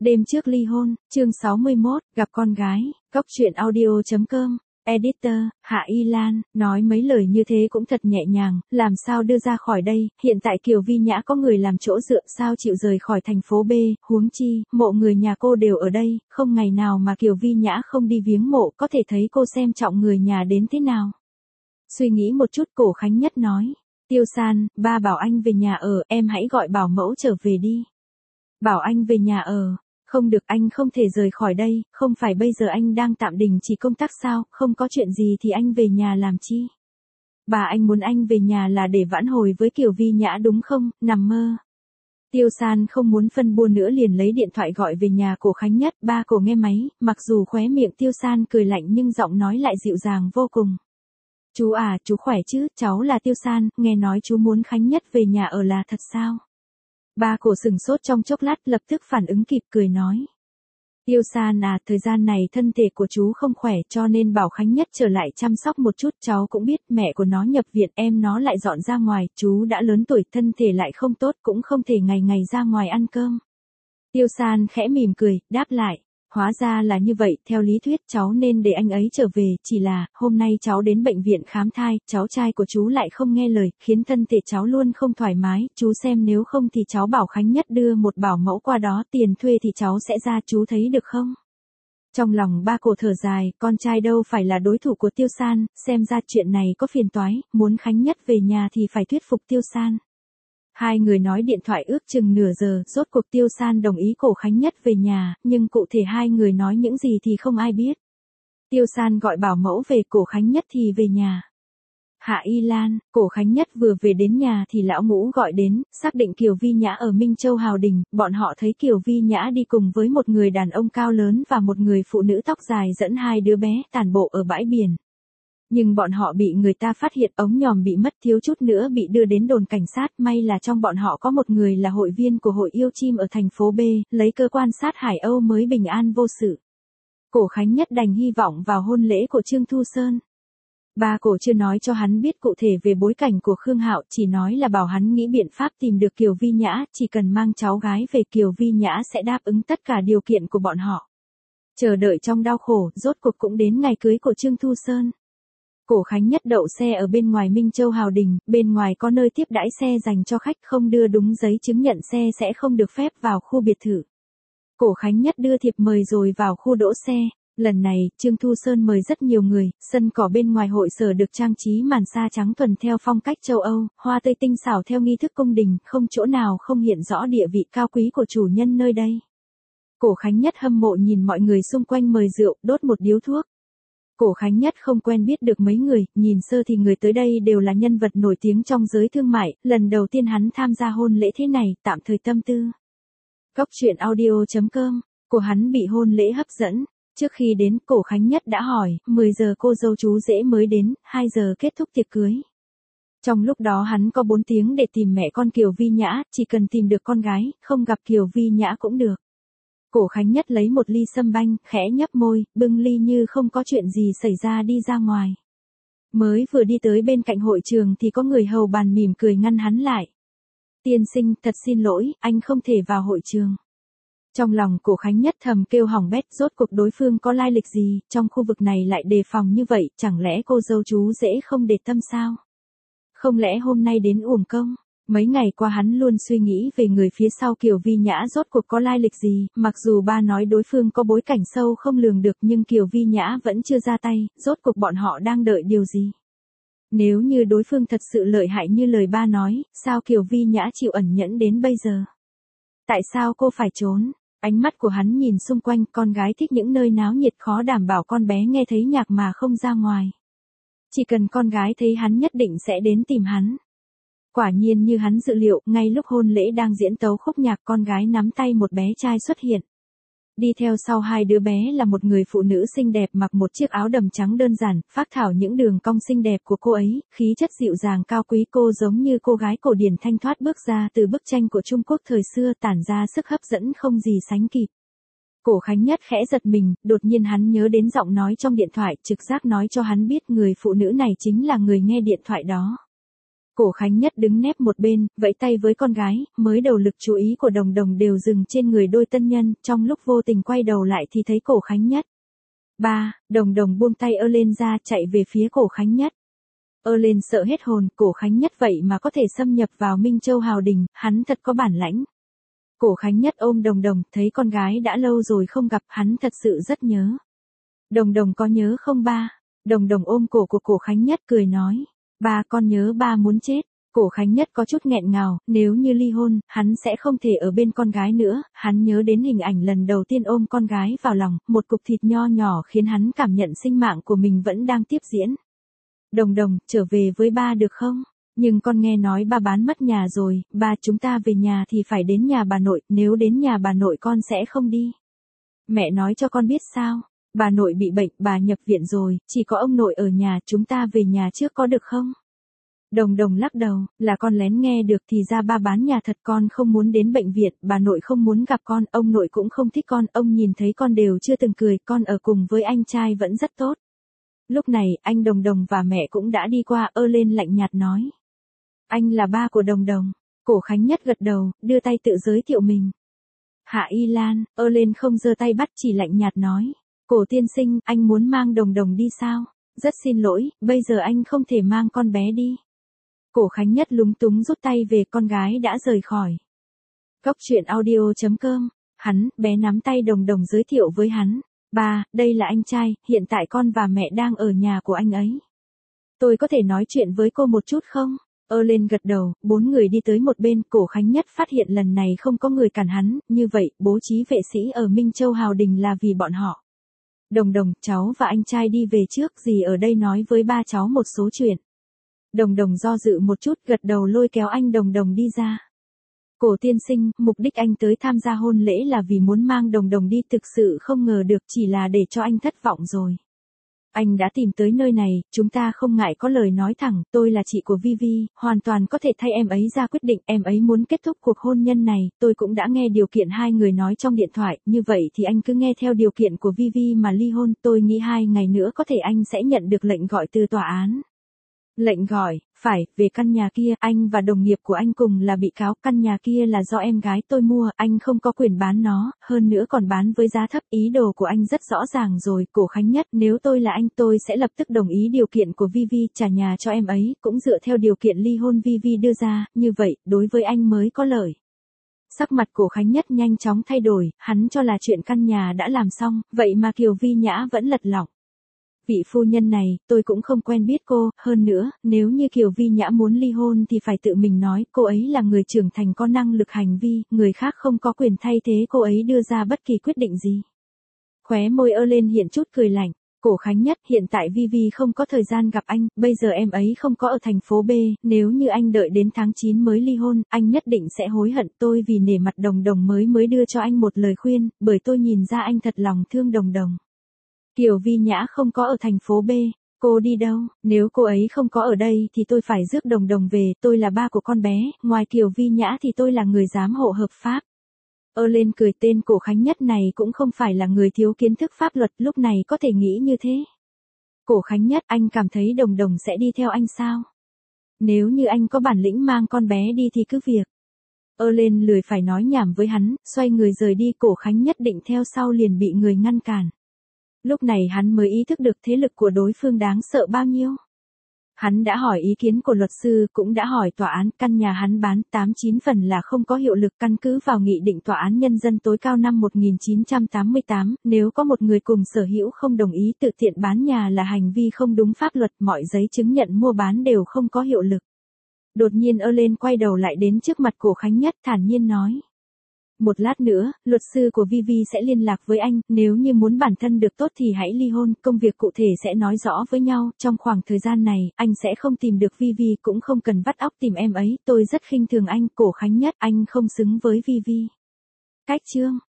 Đêm trước ly hôn, chương 61, gặp con gái, Cóc truyện audio.com, editor, Hạ Y Lan, nói mấy lời như thế cũng thật nhẹ nhàng, làm sao đưa ra khỏi đây, hiện tại Kiều Vi Nhã có người làm chỗ dựa sao chịu rời khỏi thành phố B, huống chi, mộ người nhà cô đều ở đây, không ngày nào mà Kiều Vi Nhã không đi viếng mộ có thể thấy cô xem trọng người nhà đến thế nào. Suy nghĩ một chút Cổ Khánh Nhất nói, Tiêu San, ba bảo anh về nhà ở, em hãy gọi bảo mẫu trở về đi. Bảo anh về nhà ở. Không được, anh không thể rời khỏi đây, không phải bây giờ anh đang tạm đình chỉ công tác sao, không có chuyện gì thì anh về nhà làm chi? Bà anh muốn anh về nhà là để vãn hồi với Kiều Vi Nhã đúng không, nằm mơ. Tiêu San không muốn phân bua nữa liền lấy điện thoại gọi về nhà Cổ Khánh Nhất, ba Cổ nghe máy, mặc dù khóe miệng Tiêu San cười lạnh nhưng giọng nói lại dịu dàng vô cùng. Chú à, chú khỏe chứ, cháu là Tiêu San, nghe nói chú muốn Khánh Nhất về nhà ở là thật sao? Ba Cổ sừng sốt trong chốc lát lập tức phản ứng kịp cười nói. Tiêu San à, thời gian này thân thể của chú không khỏe cho nên bảo Khánh Nhất trở lại chăm sóc một chút, cháu cũng biết mẹ của nó nhập viện, em nó lại dọn ra ngoài, chú đã lớn tuổi thân thể lại không tốt cũng không thể ngày ngày ra ngoài ăn cơm. Tiêu San khẽ mỉm cười, đáp lại. Hóa ra là như vậy, theo lý thuyết cháu nên để anh ấy trở về, chỉ là, hôm nay cháu đến bệnh viện khám thai, cháu trai của chú lại không nghe lời, khiến thân thể cháu luôn không thoải mái, chú xem nếu không thì cháu bảo Khánh Nhất đưa một bảo mẫu qua đó, tiền thuê thì cháu sẽ ra, chú thấy được không? Trong lòng ba Cổ thở dài, con trai đâu phải là đối thủ của Tiêu San, xem ra chuyện này có phiền toái, muốn Khánh Nhất về nhà thì phải thuyết phục Tiêu San. Hai người nói điện thoại ước chừng nửa giờ, rốt cuộc Tiêu San đồng ý Cổ Khánh Nhất về nhà, nhưng cụ thể hai người nói những gì thì không ai biết. Tiêu San gọi bảo mẫu về, Cổ Khánh Nhất thì về nhà. Hạ Y Lan, Cổ Khánh Nhất vừa về đến nhà thì lão ngũ gọi đến, xác định Kiều Vi Nhã ở Minh Châu Hào Đình, bọn họ thấy Kiều Vi Nhã đi cùng với một người đàn ông cao lớn và một người phụ nữ tóc dài dẫn hai đứa bé tản bộ ở bãi biển. Nhưng bọn họ bị người ta phát hiện, ống nhòm bị mất, thiếu chút nữa bị đưa đến đồn cảnh sát, may là trong bọn họ có một người là hội viên của hội yêu chim ở thành phố B, lấy cơ quan sát Hải Âu mới bình an vô sự. Cổ Khánh Nhất đành hy vọng vào hôn lễ của Trương Thu Sơn. Ba Cổ chưa nói cho hắn biết cụ thể về bối cảnh của Khương Hạo, chỉ nói là bảo hắn nghĩ biện pháp tìm được Kiều Vi Nhã, chỉ cần mang cháu gái về Kiều Vi Nhã sẽ đáp ứng tất cả điều kiện của bọn họ. Chờ đợi trong đau khổ, rốt cuộc cũng đến ngày cưới của Trương Thu Sơn. Cổ Khánh Nhất đậu xe ở bên ngoài Minh Châu Hào Đình, bên ngoài có nơi tiếp đãi xe dành cho khách, không đưa đúng giấy chứng nhận xe sẽ không được phép vào khu biệt thự. Cổ Khánh Nhất đưa thiệp mời rồi vào khu đỗ xe. Lần này, Trương Thu Sơn mời rất nhiều người, sân cỏ bên ngoài hội sở được trang trí màn sa trắng thuần theo phong cách châu Âu, hoa tươi tinh xảo theo nghi thức cung đình, không chỗ nào không hiện rõ địa vị cao quý của chủ nhân nơi đây. Cổ Khánh Nhất hâm mộ nhìn mọi người xung quanh mời rượu, đốt một điếu thuốc. Cổ Khánh Nhất không quen biết được mấy người, nhìn sơ thì người tới đây đều là nhân vật nổi tiếng trong giới thương mại, lần đầu tiên hắn tham gia hôn lễ thế này, tạm thời tâm tư. Cóc truyện audio.com, của hắn bị hôn lễ hấp dẫn. Trước khi đến, Cổ Khánh Nhất đã hỏi, 10 giờ cô dâu chú rể mới đến, 2 giờ kết thúc tiệc cưới. Trong lúc đó hắn có 4 tiếng để tìm mẹ con Kiều Vi Nhã, chỉ cần tìm được con gái, không gặp Kiều Vi Nhã cũng được. Cổ Khánh Nhất lấy một ly sâm banh, khẽ nhấp môi, bưng ly như không có chuyện gì xảy ra đi ra ngoài. Mới vừa đi tới bên cạnh hội trường thì có người hầu bàn mỉm cười ngăn hắn lại. Tiên sinh, thật xin lỗi, anh không thể vào hội trường. Trong lòng Cổ Khánh Nhất thầm kêu hỏng bét, rốt cuộc đối phương có lai lịch gì, trong khu vực này lại đề phòng như vậy, chẳng lẽ cô dâu chú rể không để tâm sao? Không lẽ hôm nay đến uổng công? Mấy ngày qua hắn luôn suy nghĩ về người phía sau Kiều Vi Nhã rốt cuộc có lai lịch gì, mặc dù ba nói đối phương có bối cảnh sâu không lường được nhưng Kiều Vi Nhã vẫn chưa ra tay, rốt cuộc bọn họ đang đợi điều gì? Nếu như đối phương thật sự lợi hại như lời ba nói, sao Kiều Vi Nhã chịu ẩn nhẫn đến bây giờ? Tại sao cô phải trốn? Ánh mắt của hắn nhìn xung quanh, con gái thích những nơi náo nhiệt, khó đảm bảo con bé nghe thấy nhạc mà không ra ngoài. Chỉ cần con gái thấy hắn nhất định sẽ đến tìm hắn. Quả nhiên như hắn dự liệu, ngay lúc hôn lễ đang diễn tấu khúc nhạc, con gái nắm tay một bé trai xuất hiện. Đi theo sau hai đứa bé là một người phụ nữ xinh đẹp mặc một chiếc áo đầm trắng đơn giản, phác thảo những đường cong xinh đẹp của cô ấy, khí chất dịu dàng cao quý, cô giống như cô gái cổ điển thanh thoát bước ra từ bức tranh của Trung Quốc thời xưa, tản ra sức hấp dẫn không gì sánh kịp. Cổ Khánh Nhất khẽ giật mình, đột nhiên hắn nhớ đến giọng nói trong điện thoại, trực giác nói cho hắn biết người phụ nữ này chính là người nghe điện thoại đó. Cổ Khánh Nhất đứng nép một bên, vẫy tay với con gái, mới đầu lực chú ý của Đồng Đồng đều dừng trên người đôi tân nhân, trong lúc vô tình quay đầu lại thì thấy Cổ Khánh Nhất. Ba, Đồng Đồng buông tay ơ lên ra chạy về phía Cổ Khánh Nhất. Ơ lên sợ hết hồn, Cổ Khánh Nhất vậy mà có thể xâm nhập vào Minh Châu Hào Đình, hắn thật có bản lãnh. Cổ Khánh Nhất ôm Đồng Đồng, thấy con gái đã lâu rồi không gặp, hắn thật sự rất nhớ. Đồng Đồng có nhớ không ba? Đồng Đồng ôm cổ của Cổ Khánh Nhất cười nói. Ba con nhớ ba muốn chết. Cổ Khánh Nhất có chút nghẹn ngào, nếu như ly hôn, hắn sẽ không thể ở bên con gái nữa, hắn nhớ đến hình ảnh lần đầu tiên ôm con gái vào lòng, một cục thịt nho nhỏ khiến hắn cảm nhận sinh mạng của mình vẫn đang tiếp diễn. Đồng Đồng, trở về với ba được không? Nhưng con nghe nói ba bán mất nhà rồi, ba chúng ta về nhà thì phải đến nhà bà nội, nếu đến nhà bà nội con sẽ không đi. Mẹ nói cho con biết sao? Bà nội bị bệnh, bà nhập viện rồi, chỉ có ông nội ở nhà, chúng ta về nhà trước có được không? Đồng Đồng lắc đầu, là con lén nghe được thì ra ba bán nhà thật, con không muốn đến bệnh viện, bà nội không muốn gặp con, ông nội cũng không thích con, ông nhìn thấy con đều chưa từng cười, con ở cùng với anh trai vẫn rất tốt. Lúc này, anh Đồng Đồng và mẹ cũng đã đi qua, ơ lên lạnh nhạt nói. Anh là ba của Đồng Đồng. Cổ Khánh Nhất gật đầu, đưa tay tự giới thiệu mình. Hạ Y Lan, ơ lên không giơ tay bắt, chỉ lạnh nhạt nói. Cổ tiên sinh, anh muốn mang Đồng Đồng đi sao? Rất xin lỗi, bây giờ anh không thể mang con bé đi. Cổ Khánh Nhất lúng túng rút tay về, con gái đã rời khỏi. Cốc truyện audio.com, hắn, bé nắm tay Đồng Đồng giới thiệu với hắn. Ba, đây là anh trai, hiện tại con và mẹ đang ở nhà của anh ấy. Tôi có thể nói chuyện với cô một chút không? Ơ lên gật đầu, bốn người đi tới một bên, Cổ Khánh Nhất phát hiện lần này không có người cản hắn, như vậy, bố trí vệ sĩ ở Minh Châu Hào Đình là vì bọn họ. Đồng Đồng, cháu và anh trai đi về trước, dì ở đây nói với ba cháu một số chuyện. Đồng Đồng do dự một chút, gật đầu lôi kéo anh Đồng Đồng đi ra. Cổ tiên sinh, mục đích anh tới tham gia hôn lễ là vì muốn mang Đồng Đồng đi, thực sự không ngờ được, chỉ là để cho anh thất vọng rồi. Anh đã tìm tới nơi này, chúng ta không ngại có lời nói thẳng, tôi là chị của Vivi, hoàn toàn có thể thay em ấy ra quyết định, em ấy muốn kết thúc cuộc hôn nhân này, tôi cũng đã nghe điều kiện hai người nói trong điện thoại, như vậy thì anh cứ nghe theo điều kiện của Vivi mà ly hôn, tôi nghĩ 2 ngày nữa có thể anh sẽ nhận được lệnh gọi từ tòa án. Lệnh gọi, phải, về căn nhà kia, anh và đồng nghiệp của anh cùng là bị cáo, căn nhà kia là do em gái tôi mua, anh không có quyền bán nó, hơn nữa còn bán với giá thấp, ý đồ của anh rất rõ ràng rồi, Cổ Khánh Nhất, nếu tôi là anh tôi sẽ lập tức đồng ý điều kiện của Vivi, trả nhà cho em ấy, cũng dựa theo điều kiện ly hôn Vivi đưa ra, như vậy, đối với anh mới có lợi. Sắc mặt Cổ Khánh Nhất nhanh chóng thay đổi, hắn cho là chuyện căn nhà đã làm xong, vậy mà Kiều Vi Nhã vẫn lật lọng. Vị phu nhân này, tôi cũng không quen biết cô, hơn nữa, nếu như Kiều Vi Nhã muốn ly hôn thì phải tự mình nói, cô ấy là người trưởng thành có năng lực hành vi, người khác không có quyền thay thế cô ấy đưa ra bất kỳ quyết định gì. Khóe môi ơ lên hiện chút cười lạnh, Cổ Khánh Nhất, hiện tại Vivi không có thời gian gặp anh, bây giờ em ấy không có ở thành phố B, nếu như anh đợi đến tháng 9 mới ly hôn, anh nhất định sẽ hối hận, tôi vì nể mặt Đồng Đồng mới đưa cho anh một lời khuyên, bởi tôi nhìn ra anh thật lòng thương Đồng Đồng. Kiều Vi Nhã không có ở thành phố B, cô đi đâu, nếu cô ấy không có ở đây thì tôi phải rước Đồng Đồng về, tôi là ba của con bé, ngoài Kiều Vi Nhã thì tôi là người giám hộ hợp pháp. Ơ lên cười, tên Cổ Khánh Nhất này cũng không phải là người thiếu kiến thức pháp luật, lúc này có thể nghĩ như thế. Cổ Khánh Nhất, anh cảm thấy Đồng Đồng sẽ đi theo anh sao? Nếu như anh có bản lĩnh mang con bé đi thì cứ việc. Ơ lên lười phải nói nhảm với hắn, xoay người rời đi, Cổ Khánh Nhất định theo sau liền bị người ngăn cản. Lúc này hắn mới ý thức được thế lực của đối phương đáng sợ bao nhiêu. Hắn đã hỏi ý kiến của luật sư, cũng đã hỏi tòa án, căn nhà hắn bán 89 phần là không có hiệu lực, căn cứ vào nghị định tòa án nhân dân tối cao năm 1988, nếu có một người cùng sở hữu không đồng ý tự tiện bán nhà là hành vi không đúng pháp luật, mọi giấy chứng nhận mua bán đều không có hiệu lực. Đột nhiên ơ lên quay đầu lại đến trước mặt Cổ Khánh Nhất, thản nhiên nói. Một lát nữa, luật sư của Vivi sẽ liên lạc với anh, nếu như muốn bản thân được tốt thì hãy ly hôn, công việc cụ thể sẽ nói rõ với nhau, trong khoảng thời gian này, anh sẽ không tìm được Vivi, cũng không cần vắt óc tìm em ấy, tôi rất khinh thường anh, Cổ Khánh Nhất, anh không xứng với Vivi. Cách chương